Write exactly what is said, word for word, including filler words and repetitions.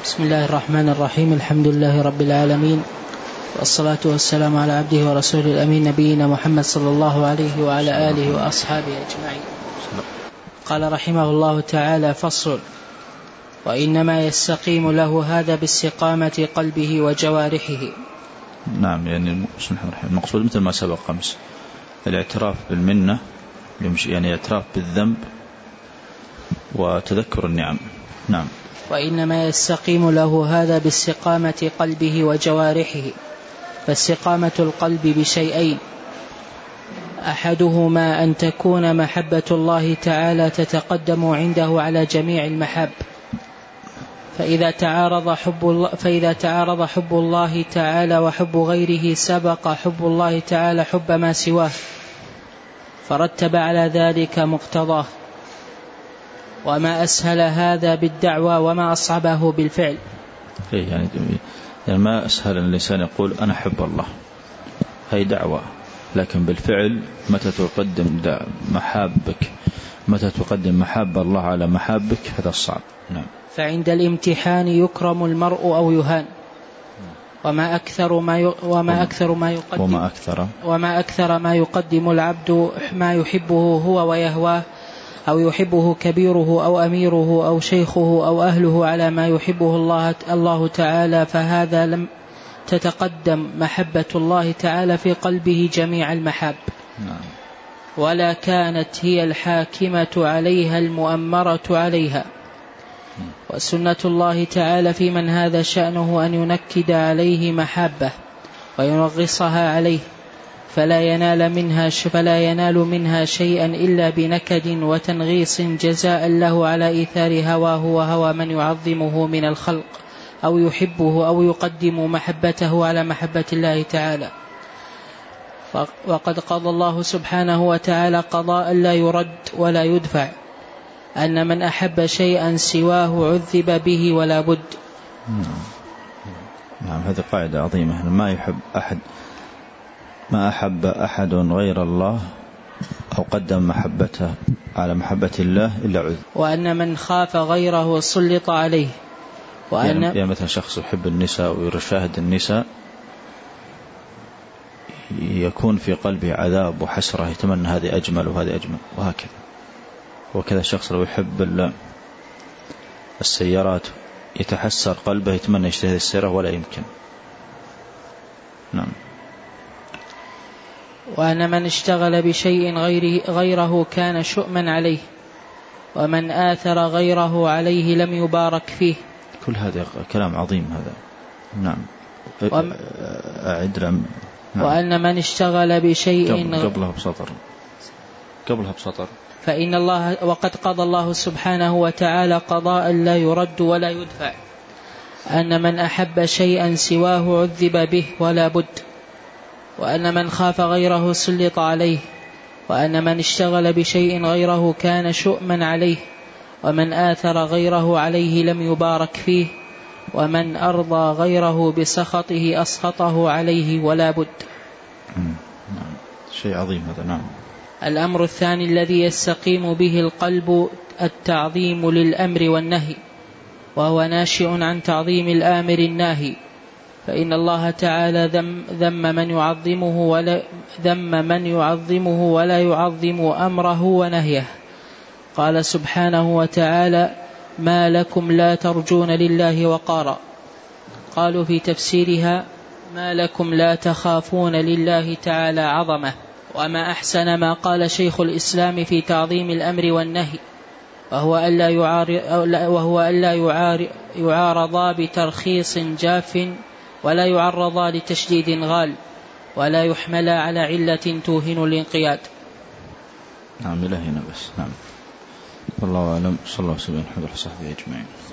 بسم الله الرحمن الرحيم. الحمد لله رب العالمين، والصلاة والسلام على عبده ورسوله الأمين نبينا محمد صلى الله عليه وعلى آله وأصحابه أجمعين. قال رحمه الله تعالى: فصل: وإنما يستقيم له هذا باستقامة قلبه وجوارحه. نعم، يعني المقصود مثل ما سبق خمس الاعتراف بالمنة، يعني اعتراف بالذنب وتذكر النعم. نعم. وإنما يستقيم له هذا باستقامة قلبه وجوارحه. فاستقامة القلب بشيئين: أحدهما أن تكون محبة الله تعالى تتقدم عنده على جميع المحاب، فإذا تعارض حب الله فإذا تعارض حب الله تعالى وحب غيره سبق حب الله تعالى حب ما سواه، فرتب على ذلك مقتضاه. وما أسهل هذا بالدعوى وما أصعبه بالفعل. يعني يعني ما أسهل الإنسان يقول أنا أحب الله، هي دعوة، لكن بالفعل متى تقدم محابك متى تقدم محاب الله على محابك هذا الصعب. نعم. فعند الامتحان يكرم المرء أو يهان، وما أكثر ما ي... وما أكثر ما يقدم وما أكثر وما أكثر ما يقدم العبد ما يحبه هو ويهواه، أو يحبه كبيره أو أميره أو شيخه أو أهله على ما يحبه الله الله تعالى، فهذا لم تتقدم محبة الله تعالى في قلبه جميع المحاب. نعم. ولا كانت هي الحاكمة عليها المؤمرة عليها. وسنة الله تعالى في من هذا شأنه أن ينكد عليه محبة وينغصها عليه، فلا ينال منها فلا ينال منها شيئا إلا بنكد وتنغيص جزاء له على إيثار هواه وهوى من يعظمه من الخلق، أو يحبه أو يقدم محبته على محبة الله تعالى. وقد قضى الله سبحانه وتعالى قضاء لا يرد ولا يدفع، أن من أحب شيئا سواه عذب به ولا بد. نعم، هذه قاعدة عظيمة. ما يحب أحد ما أحب أحد غير الله أو قدم محبته على محبة الله إلا عذب. وأن من خاف غيره سلط عليه. وأن يعني مثلا شخص يحب النساء ويشاهد النساء يكون في قلبه عذاب وحسرة، يتمنى هذه أجمل وهذه أجمل وهكذا. وكذا الشخص لو يحب السيارات يتحسر قلبه، يتمنى يشتري هذه السيارة ولا يمكن. نعم. وأن من اشتغل بشيء غيره, غيره كان شؤما عليه، ومن آثر غيره عليه لم يبارك فيه. كل هذا كلام عظيم هذا. نعم. وم... أعد لم نعم. وأن من اشتغل بشيء قبل قبلها بسطر قبلها بسطر فإن الله وقد قضى الله سبحانه وتعالى قضاء لا يرد ولا يدفع، أن من أحب شيئا سواه عذب به ولا بد، وأن من خاف غيره سلط عليه، وأن من اشتغل بشيء غيره كان شؤما عليه، ومن آثر غيره عليه لم يبارك فيه، ومن أرضى غيره بسخطه أسخطه عليه ولا بد. نعم. شيء عظيم هذا. نعم. الأمر الثاني الذي يستقيم به القلب التعظيم للأمر والنهي، وهو ناشئ عن تعظيم الآمر الناهي، فإن الله تعالى ذم, ذم من يعظمه ولا ذم من يعظمه ولا يعظم أمره ونهيه. قال سبحانه وتعالى: ما لكم لا ترجون لله وقارا. قالوا في تفسيرها: ما لكم لا تخافون لله تعالى عظمه. وما أحسن ما قال شيخ الإسلام في تعظيم الأمر والنهي، وهو ألا يعارض وهو ألا يعارض يعارضا بترخيص جاف، ولا يعرضا لتشديد غال، ولا يحملا على علة توهن الانقياد. نعم، إلى هنا بس. نعم، والله أعلم. صلى الله عليه وسلم وصحبه أجمعين.